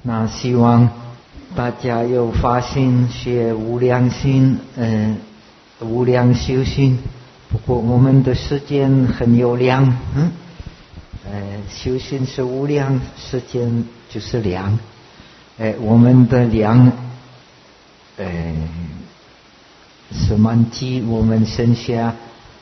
那希望大家有发心学无量心，无量修行。不过我们的时间很有量，修行是无量，时间就是量。我们的量，是满级，我们剩下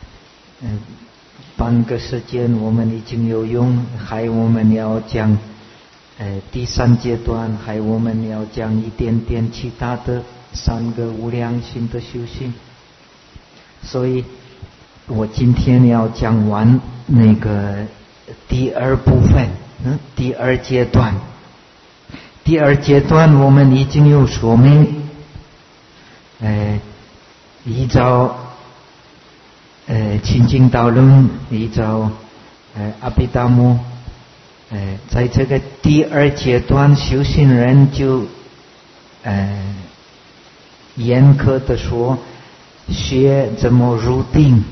半个时间我们已经有用，还我们要讲第三阶段，还我们要讲一点点其他的3个无量心的修行。所以我今天要讲完那个第2部分，第2阶段。第2阶段我们已经有说明，依照清净道论，依照阿毗达摩，在这个第2阶段，修行人就严格的说，学怎么入定。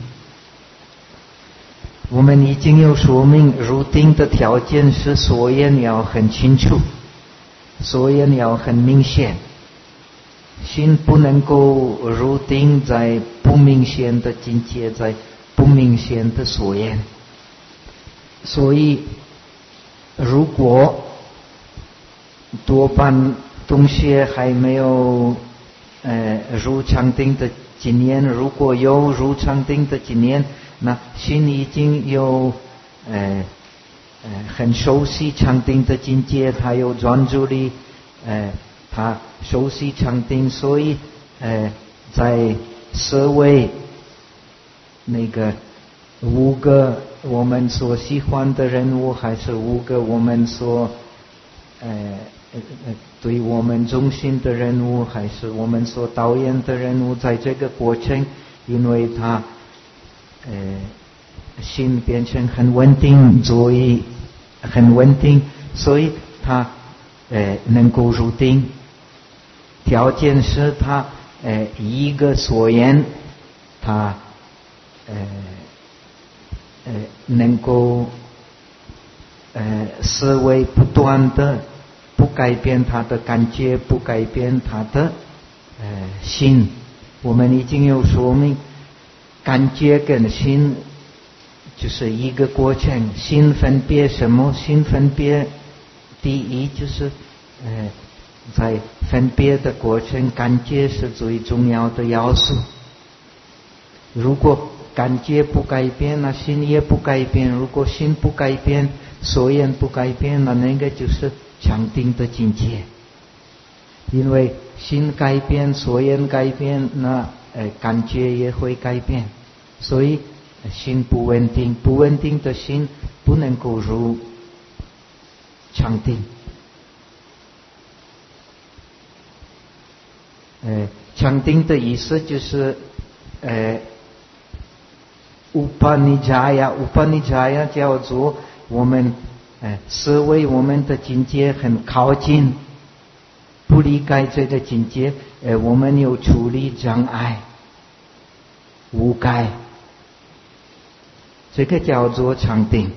我们已经有说明，入定的条件是所言要很清楚，所言要很明显，心不能够入定在不明显的境界，在不明显的所言。所以如果多半同学还没有入禅定的经验，如果有入禅定的经验，那心已经有很熟悉禅定的境界，他有专注力，他熟悉禅定，所以在思维那个5个我们所喜欢的人物，还是5个我们所对我们中心的人物，还是我们所导演的人物，在这个过程，因为他心变成很稳定，所以很稳定，所以他能够入定。条件是他一个所言，他能够思维不断的不改变他的感觉，不改变他的心。我们已经有说明，感觉跟心就是一个过程。心分别什么？心分别第一就是在分别的过程，感觉是最重要的要素。如果感觉不改变，那心也不改变。如果心不改变，所言不改变，那个就是禅定的境界。因为心改变，所言改变，那感觉也会改变。所以心不稳定，不稳定的心不能够入禅定。禅定的意思就是Upanijaya 叫做我们思维我们的境界很靠近，不离开这个境界，我们有处理障碍无盖，这个叫做禅定。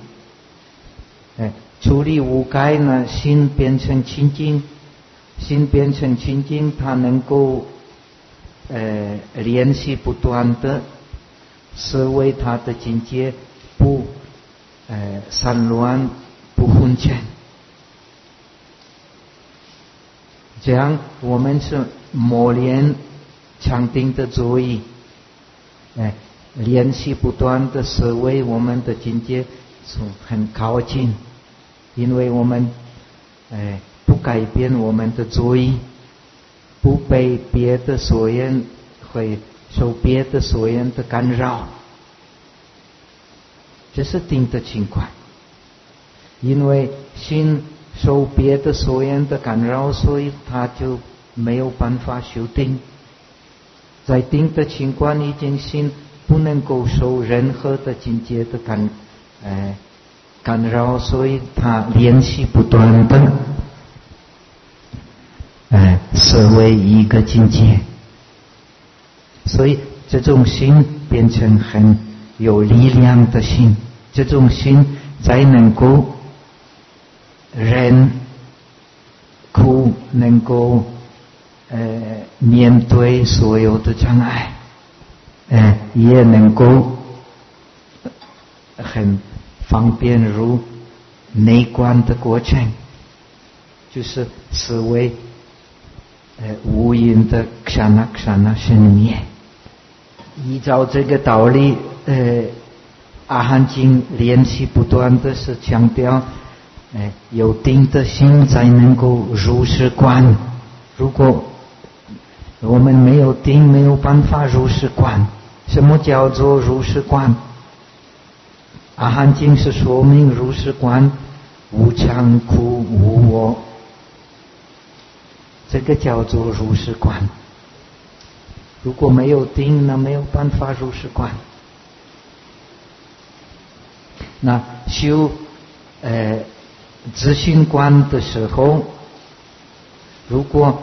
处理无盖呢，心变成清净，心变成清净，它能够联系不断的思维它的境界，不散乱，不混沉。这样我们是磨练禅定的作用，联系不断的思维我们的境界很靠近，因为我们不改变我们的作用，不被别的所言会受别的所言的干扰，这是定的情况。因为心受别的所言的干扰，所以他就没有办法修定。在定的情况，已经心不能够受任何的境界的干扰，所以他联系不断的思维一个境界，所以这种心变成很有力量的心。这种心才能够人可苦能够面对所有的障碍，也能够很方便入内观的过程，就是思维无因的kshana kshana生灭。依照这个道理，阿含经练习不断的是强调有定的心才能够如是观。如果我们没有定，没有办法如是观。什么叫做如是观？阿含经是说明如是观无常苦无我，这个叫做如是观。如果没有定，那没有办法如是观。那修自性观的时候，如果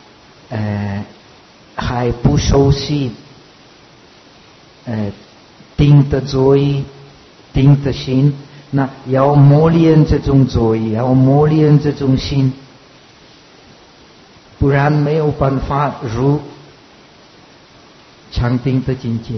还不熟悉定的作意、定的心，那要磨练这种作意，要磨练这种心，不然没有办法入禅定的境界。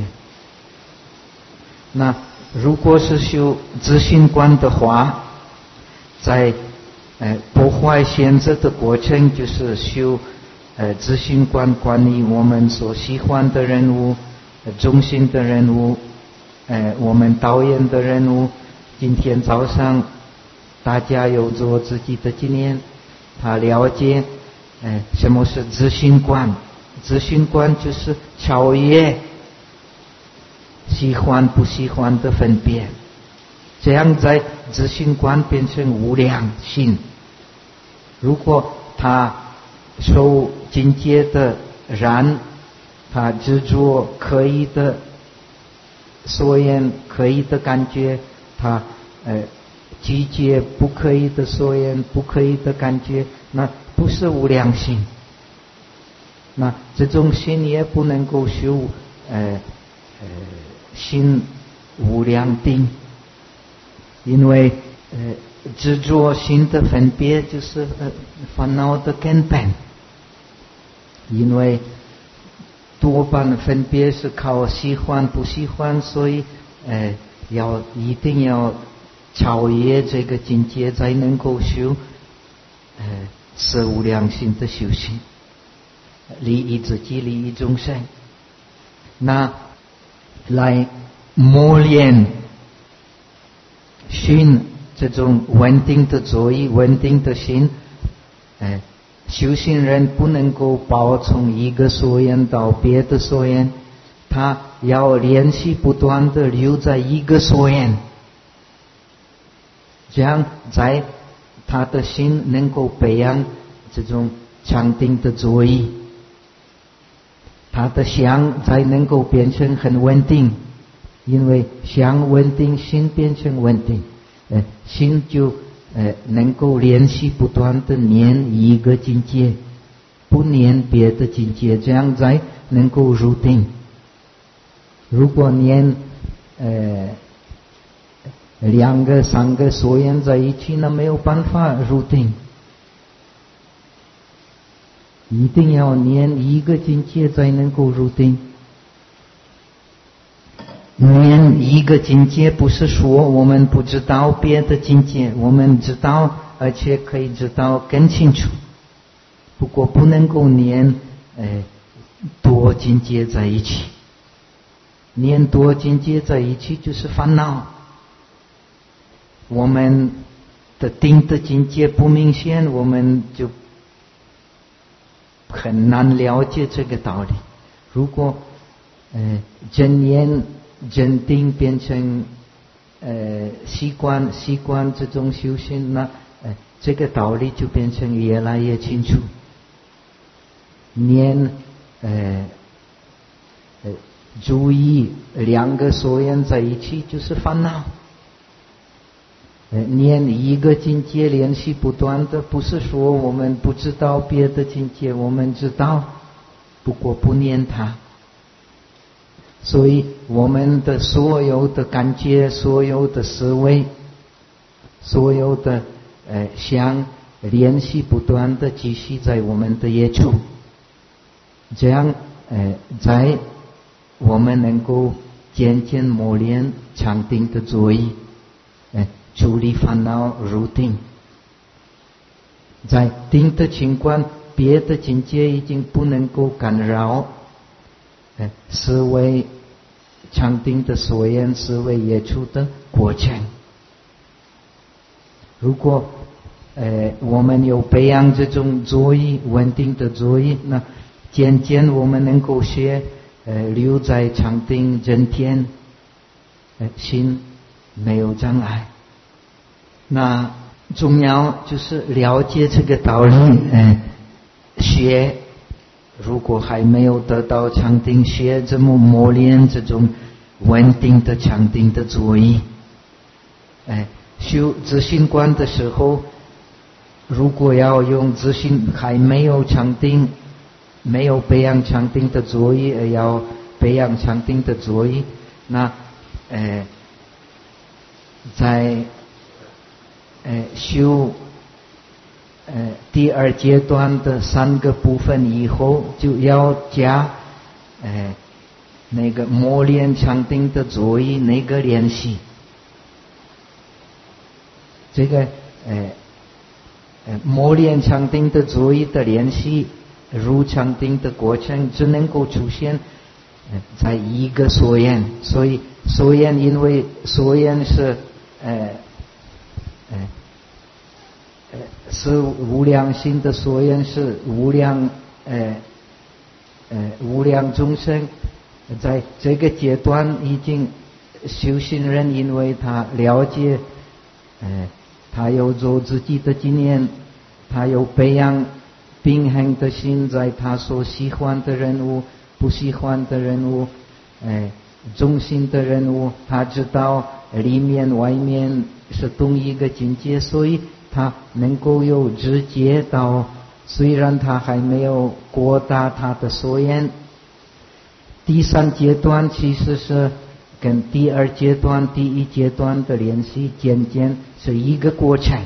那如果是修自性观的话，在破坏现在的过程，就是修自性观，管理我们所喜欢的人物、中心的人物，我们讨厌的人物。今天早上大家有做自己的纪念，他了解什么是自性观。自性观就是超越喜欢不喜欢的分别，这样在自性观变成无量心。如果他受境界的染，他执着可以的所言，可以的感觉，他拒绝不可以的所言，不可以的感觉，那不是无量心。那这种心也不能够修心无量定，因为执着心的分别就是烦恼的根本。因为多半分别是靠喜欢不喜欢，所以一定要超越这个境界，才能够修是无量心的修行，利益自己，利益众生。那来磨练心这种稳定的作意、稳定的心，修行人不能够跑从一个所言到别的所言，他要练习不断的留在一个所言，这样在他的心能够培养这种禅定的作意，他的想才能够变成很稳定。因为想稳定，心变成稳定，心就能够练习不断的念一个境界，不念别的境界，这样才能够入定。如果念两个三个所言在一起，那没有办法入定。一定要念一个境界才能够入定。念一个境界不是说我们不知道别的境界，我们知道，而且可以知道更清楚。不过不能够念多境界在一起，念多境界在一起就是烦恼。我们的定的境界不明显，我们就很难了解这个道理。如果真念真定变成习惯这种修行，那这个道理就变成越来越清楚。念注意两个所言在一起就是烦恼。念一个境界练习不断的，不是说我们不知道别的境界，我们知道，不过不念它。所以我们的所有的感觉、所有的思维、所有的想联系不断的继续在我们的业处，这样在我们能够渐渐磨练禅定的作意，处理烦恼入定。在定的情况，别的境界已经不能够干扰思维禅定的所言，思维业处的过程。如果我们有培养这种作意稳定的作意，那渐渐我们能够学留在禅定整天，心没有障碍。那重要就是了解这个道理，学如果还没有得到禅定，学怎么磨练这种稳定的禅定的作意。修自信观的时候，如果要用自信还没有禅定，没有培养禅定的作意，而要培养禅定的作意，那在修第二阶段的3个部分以后，就要加那个磨练禅定的作意那个练习。这个磨练禅定的作意的练习，入禅定的过程只能够出现在一个所言，所以所言因为所言是无量心的所言，是无量众生，在这个阶段已经修行人，因为他了解他有做自己的经验，他有培养平衡的心，在他所喜欢的人物、不喜欢的人物、中心的人物，他知道里面外面是同一个境界，所以他能够有直接到，虽然他还没有扩大他的所言。第3阶段其实是跟第2阶段、第1阶段的联系渐渐是一个过程。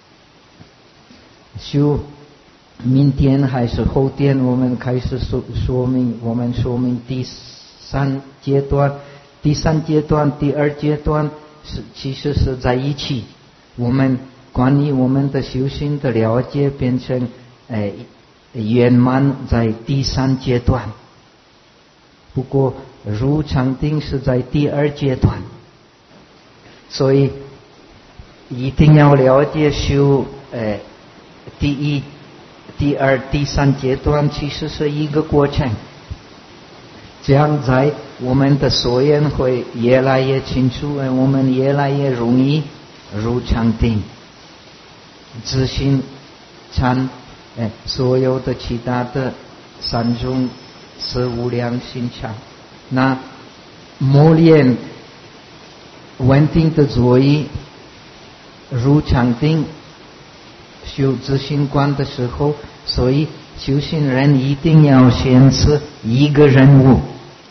修明天还是后天，我们开始说明第3阶段。第3阶段、第2阶段其实是在一起。我们关于我们的修行的了解变成圆满在第3阶段。不过入禅定是在第2阶段，所以一定要了解修第1、第2、第3阶段其实是一个过程，这样在我们的所言会越来越清楚，我们越来越容易入禅定。自信禅所有的其他的3种是无量心禅。那磨练稳定的作意入禅定修自信观的时候，所以修行人一定要先是一个人物，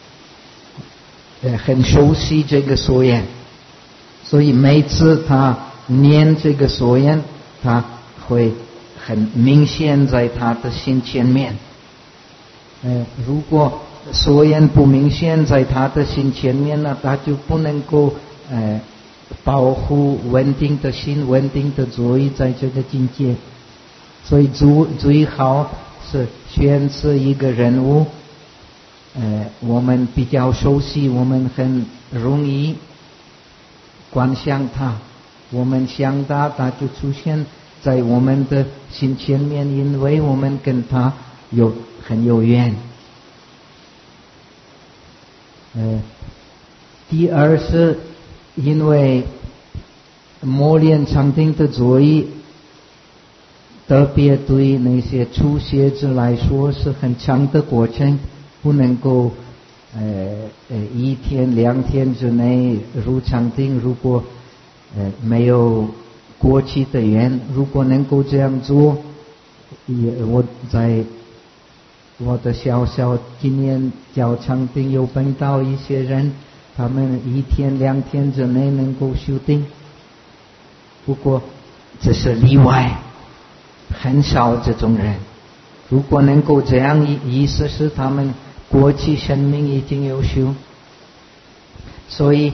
很熟悉这个所言，所以每次他念这个所言，他会很明显在他的心前面。如果所言不明显在他的心前面呢，他就不能够保护稳定的心、稳定的作意在这个境界。所以最好是选择一个人物，我们比较熟悉，我们很容易观想他，我们想他，他就出现在我们的心前面，因为我们跟他很有缘。第2是因为磨练禅定的作意，特别对那些初学者来说是很长的过程，不能够1天2天之内入禅定。如果没有过去的缘，如果能够这样做，我在我的小小经验教禅定有碰到一些人，他们1天2天之内能够修定，不过这是例外。 很少这种人。如果能够这样，意思是他们过去生命已经有修，所以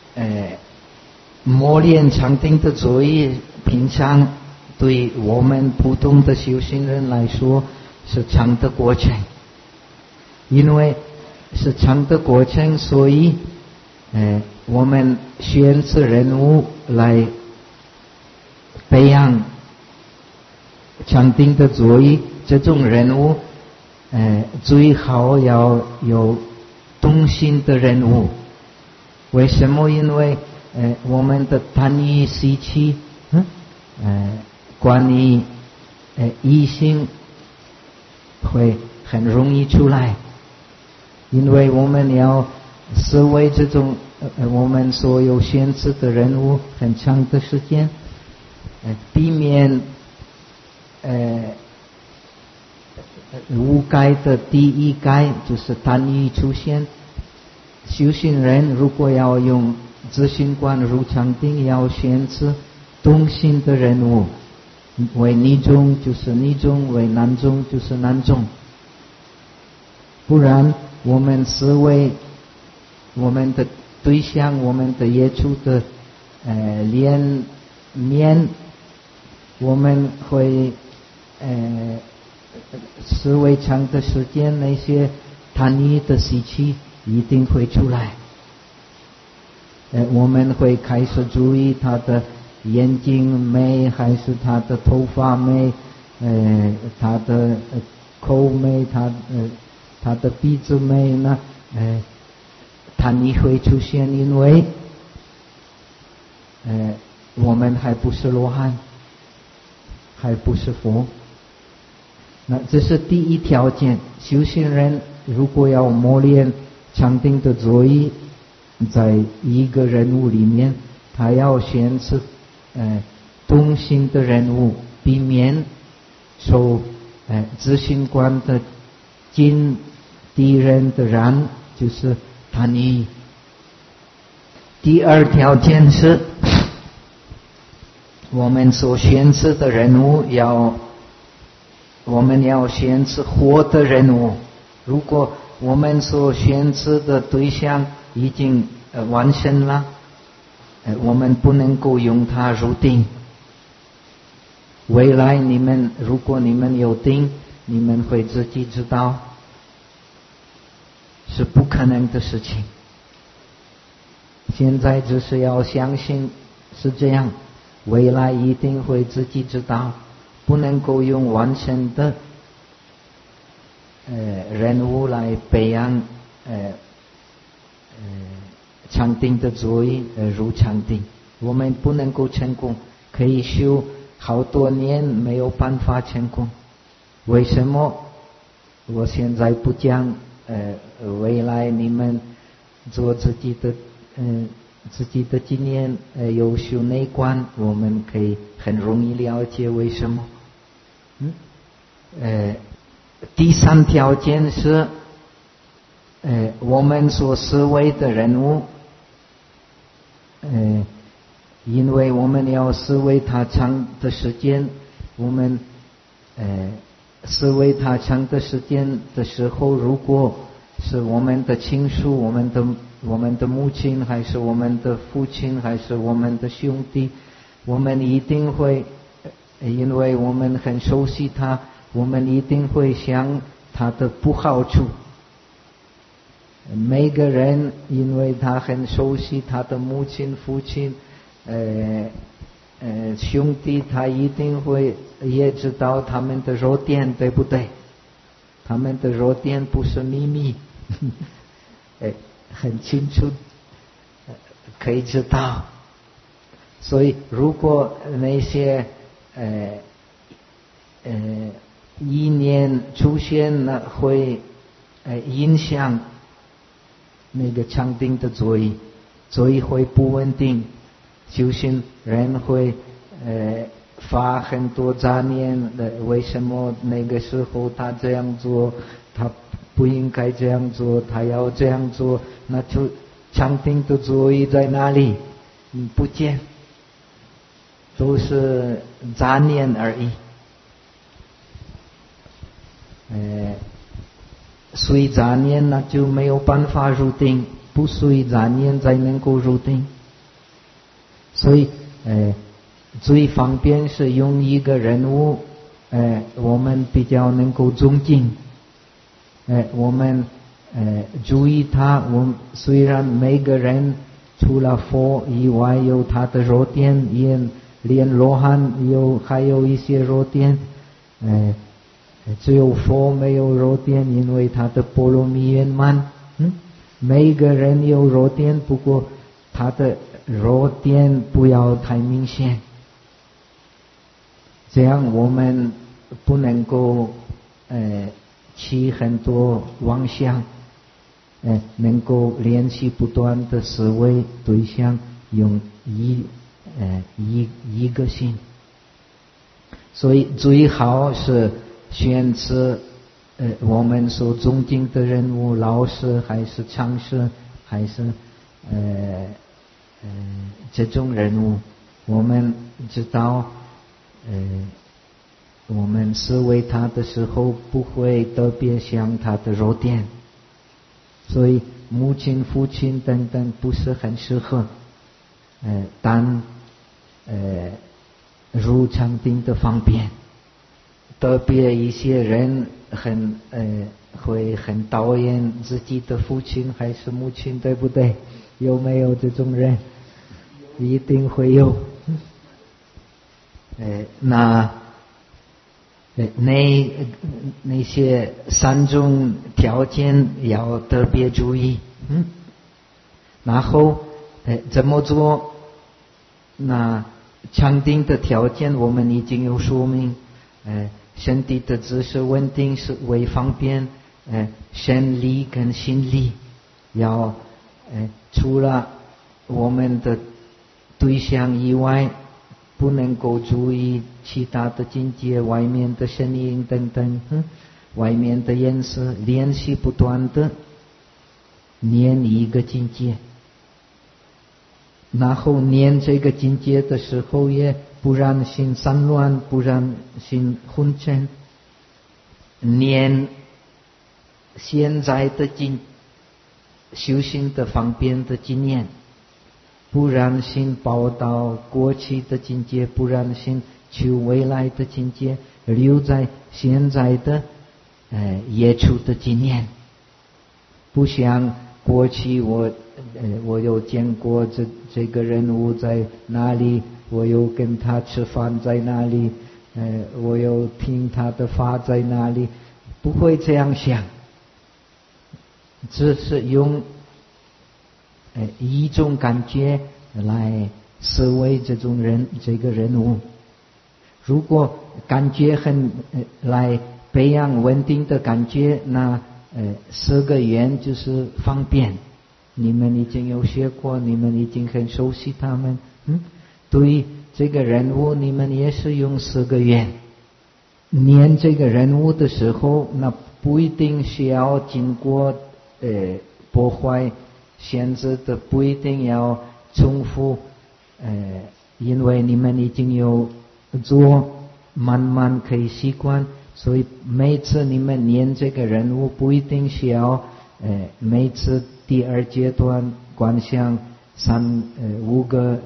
磨练禅定的作业，平常对我们普通的修行人来说是长的过程。因为是长的过程，所以我们选择人物来培养禅定的作业。这种人物最好要有动心的人物。为什么？因为我们的贪欲习气关于异性会很容易出来。因为我们要思维这种我们所有选择的人物很长的时间，避免无盖的第一盖就是贪欲出现。修行人如果要用自信观入禅定，要选择动心的人物，为逆众就是逆众，为难众就是难众。不然我们思维我们的对象，我们的业处的连面，我们会思维长的时间，那些贪欲的习气一定会出来。我们会开始注意他的眼睛美，还是他的头发美，他的口美，他的鼻子美呢？贪欲会出现，因为我们还不是罗汉，还不是佛。那这是第一条件。修行人如果要磨练禅定的作业，在一个人物里面，他要选择动心的人物，避免受自信观的敌人的染，就是贪欲。第二条件是，我们所选择的人物我们要选择活的人物。如果我们所选择的对象已经完成了，我们不能够用它入定。未来如果你们有定，你们会自己知道是不可能的事情。现在只是要相信是这样，未来一定会自己知道。不能够用完全的人物来培养禅定的作业入禅定，我们不能够成功，可以修好多年没有办法成功。为什么？我现在不讲未来你们做自己的经验有修内观，我们可以很容易了解为什么。第三条件是我们所思维的人物，因为我们要思维他长的时间，我们思维他长的时间的时候，如果是我们的亲属，我们的母亲，还是我们的父亲，还是我们的兄弟，我们一定会，因为我们很熟悉他，我们一定会想他的不好处。每个人因为他很熟悉他的母亲、父亲、兄弟，他一定会也知道他们的弱点，对不对？他们的弱点不是秘密，很清楚，可以知道。所以如果那些意念出现了，会影响那个禅定的作业会不稳定，修行人会发很多杂念的。为什么那个时候他这样做，他不应该这样做，他要这样做？那就禅定的作业在哪里？不见，都是杂念而已。 随杂念那就没有办法入定，不随杂念才能够入定。所以最方便是用一个人物我们比较能够尊敬，我们注意他。虽然每个人除了佛以外有他的弱点，连罗汉还有一些弱点，只有佛没有弱点，因为他的波罗蜜圆满。每个人有弱点，不过他的弱点不要太明显，这样我们不能够起很多妄想，能够练习不断的思维对象，用一个心。所以最好是选择我们所尊敬的人物，老师还是禅师，还是这种人物，我们知道我们思维他的时候不会特别想他的弱点，所以母亲父亲等等不是很适合，但入禅定的方便。特别一些人会很讨厌自己的父亲还是母亲，对不对？有没有这种人？一定会有。那些三种条件要特别注意。然后怎么做？那禅定的条件我们已经有说明，身体的姿势稳定是为方便，身力跟心力要除了我们的对象以外，不能够注意其他的境界，外面的声音等等，外面的颜色，练习不断的念一个境界，然后念这个境界的时候也不让心散乱，不让心昏沉，念现在的修行的方便的经验，不让心跑到过去的境界，不让心去未来的境界，留在现在的业处的经验。不像过去我有见过这个人物在哪里，我有跟他吃饭在哪里，我有听他的法在哪里，不会这样想，只是用一种感觉来思维这个人物。如果感觉来培养稳定的感觉，那4个缘就是方便。你们已经有学过，你们已经很熟悉他们。对这个人物，你们也是用4个缘。念这个人物的时候，那不一定需要经过破坏限制的，不一定要重复，因为你们已经有做，慢慢可以习惯，所以每次你们念这个人物不一定需要每次第2阶段观想5个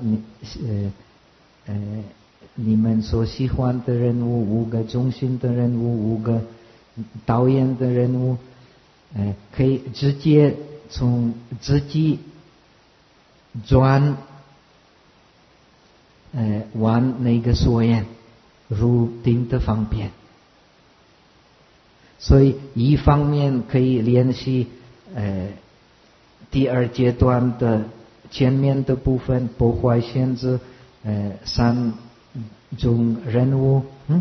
你们所喜欢的人物，5个中心的人物，5个导演的人物，可以直接从自己转往那个所缘入定的方便。所以一方面可以练习第2阶段的前面的部分，破坏限制3种人物，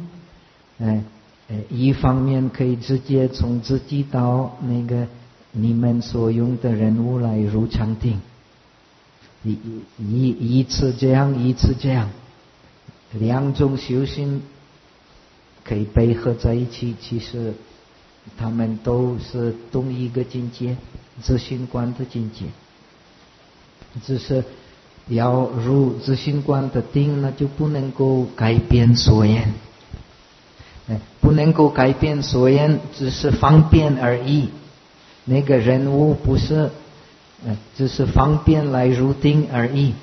一方面可以直接从自己到那个你们所用的人物来入禅定，一次这样，一次这样，2种修行可以配合在一起，其实他们都是同一个境界，自信观的境界，只是要入自信观的定，那就不能够改变所缘。 不能够改变所缘，只是方便而已。那个人物不是，只是方便来入定而已，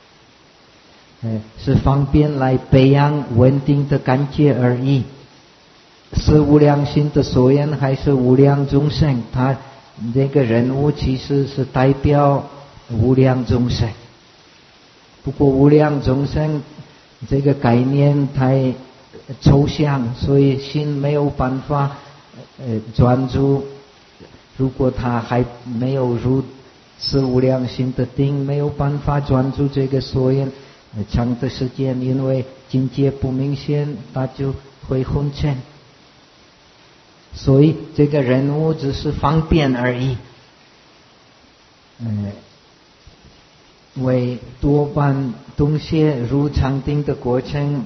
是方便来培养稳定的感觉而已。是无量心的所缘还是无量众生？他这个人物其实是代表无量众生。不过无量众生这个概念太抽象，所以心没有办法专注。如果他还没有入是无量心的定，没有办法专注这个所缘长的时间，因为境界不明显，他就会昏沉。所以这个人物只是方便而已。为多半洞穴入禅定的过程，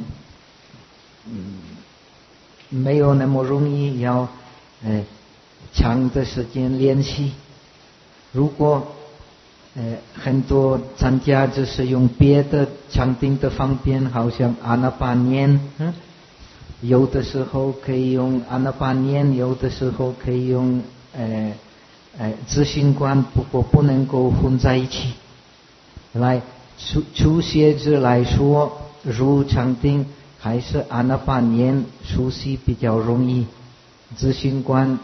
没有那么容易，要长的时间练习。如果很多参加就是用别的禅定的方便，好像阿那巴念，有的时候可以用阿那巴念，有的时候可以用自信观，不过不能够混在一起。来初学者来说，入禅定还是阿那巴念熟悉比较容易。自信观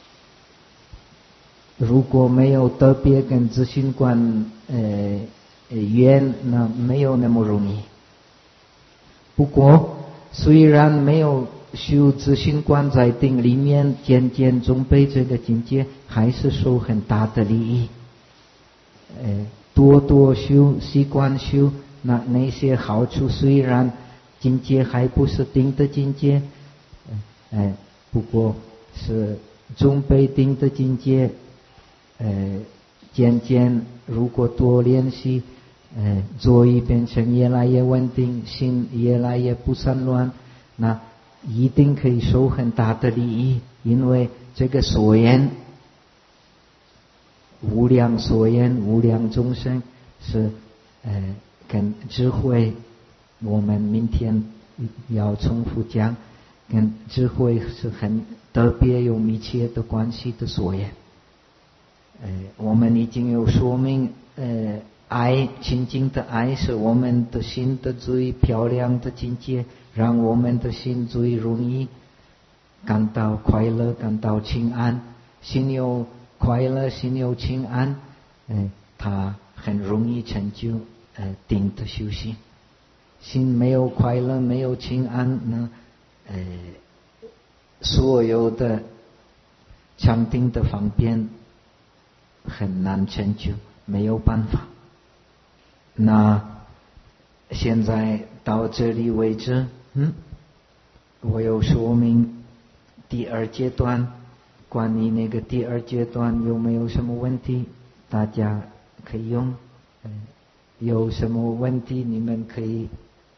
如果没有特别跟自信观缘，那没有那么容易。不过虽然没有修自信观在定里面，渐渐中被这个境界还是受很大的利益。多多修，习惯修，那些好处虽然境界还不是定的境界，不过是中被定的境界。渐渐如果多练习，座椅变成越来越稳定，心越来越不散乱，那一定可以受很大的利益。因为这个所缘无量所缘无量众生是跟智慧，我们明天要重复讲，跟智慧是很特别有密切的关系的所缘。我们已经有说明，爱清净的爱是我们的心的最漂亮的境界，让我们的心最容易感到快乐，感到清安。心有快乐，心有清安，它很容易成就定的修行。心没有快乐，没有清安呢，所有的禅定的方便很难成就，没有办法。那现在到这里为止，我有说明第二阶段。关于那个第二阶段有没有什么问题，大家可以用。有什么问题你们可以。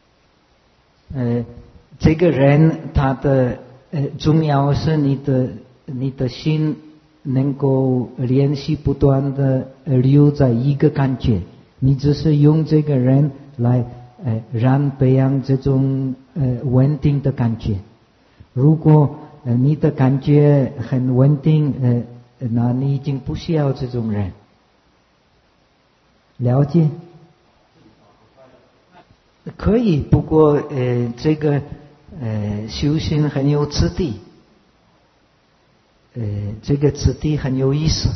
这个人他的重要是你的心能够练习不断的留在一个感觉，你只是用这个人来让培养这种稳定的感觉。如果你的感觉很稳定，那你已经不需要这种人。了解？可以，不过这个修行很有次第，这个次第很有意思。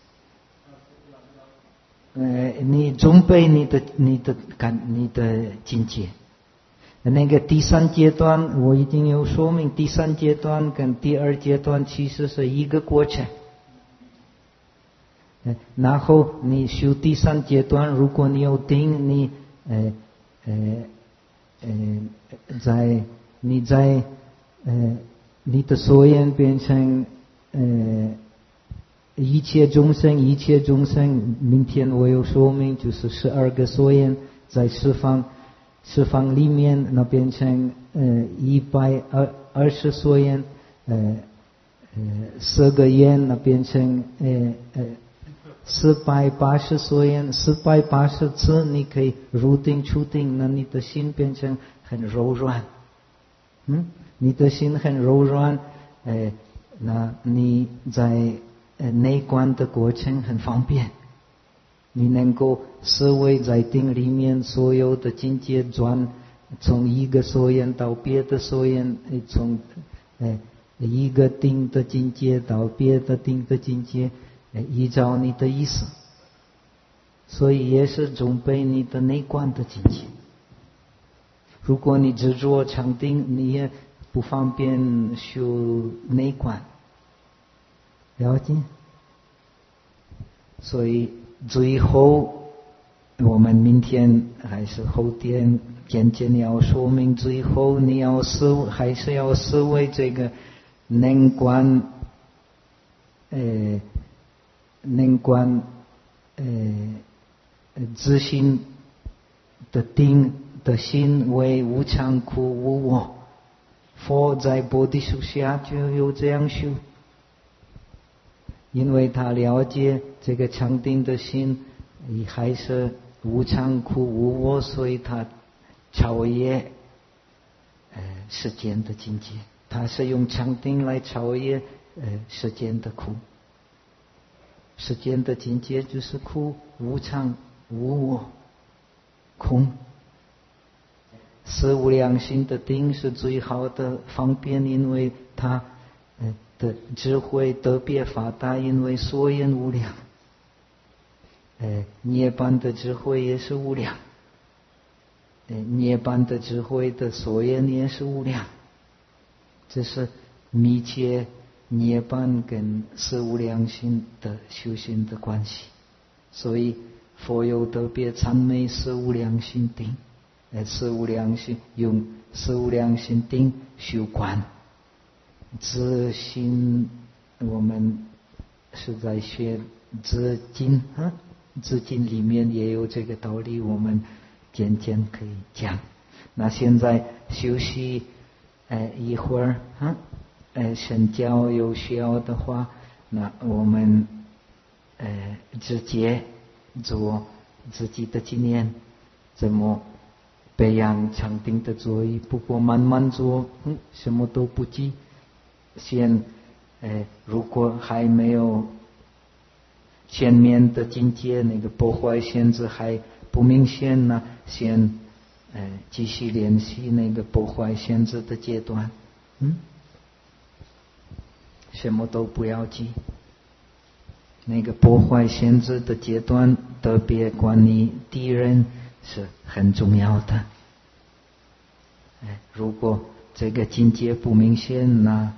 你准备你的境界。那个第三阶段我已经有说明，第三阶段跟第二阶段其实是一个过程。然后你修第三阶段，如果你有定，你你的所缘变成一切众生，一切众生，明天我有说明，就是12个所缘在释放里面，那变成120所缘，10个缘，那变成480所缘，480次你可以入定出定，那你的心变成很柔软。 你的心很柔软，那你在内观的过程很方便，你能够思维在定里面所有的境界转，从一个所缘到别的所缘，从一个定的境界到别的定的境界，依照你的意思，所以也是准备你的内观的境界。如果你执着禅定，你也不方便修内观，了解？所以最后我们明天还是后天渐渐要说明，最后你要还是要思维这个能观自心的定的心为无常苦无我。佛在菩提树下就有这样修，因为他了解这个禅定的心还是无常苦无我，所以他超越世间的境界，他是用禅定来超越世间的苦。世间的境界就是苦、无常、无我、空。四无量心的定是最好的方便，因为它的智慧特别发达，因为所缘无量。涅槃的智慧也是无量，涅槃的智慧的所缘也是无量，这是密切涅槃跟四无量心的修行的关系。所以佛有特别赞美四无量心定。四无量心，用四无量心定修观自心。我们是在学自经自经里面也有这个道理，我们渐渐可以讲。那现在休息一会儿神教有需要的话，那我们直接做自己的经验，怎么培养禅定的作业。不过慢慢做，什么都不急。先如果还没有前面的境界那个破坏限制还不明显呢，先继续练习那个破坏限制的阶段。什么都不要急。那个破坏限制的阶段，特别管理敌人是很重要的。如果这个境界不明显，那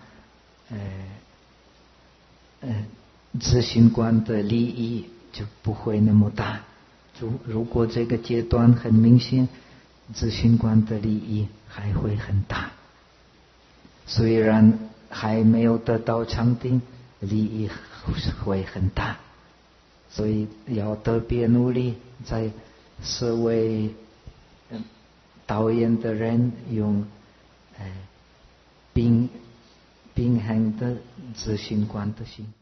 自信观的利益就不会那么大。如果这个阶段很明显，自信观的利益还会很大。虽然还没有得到禅定，利益会很大，所以要特别努力，在思维导演的人用平衡的自信观的心。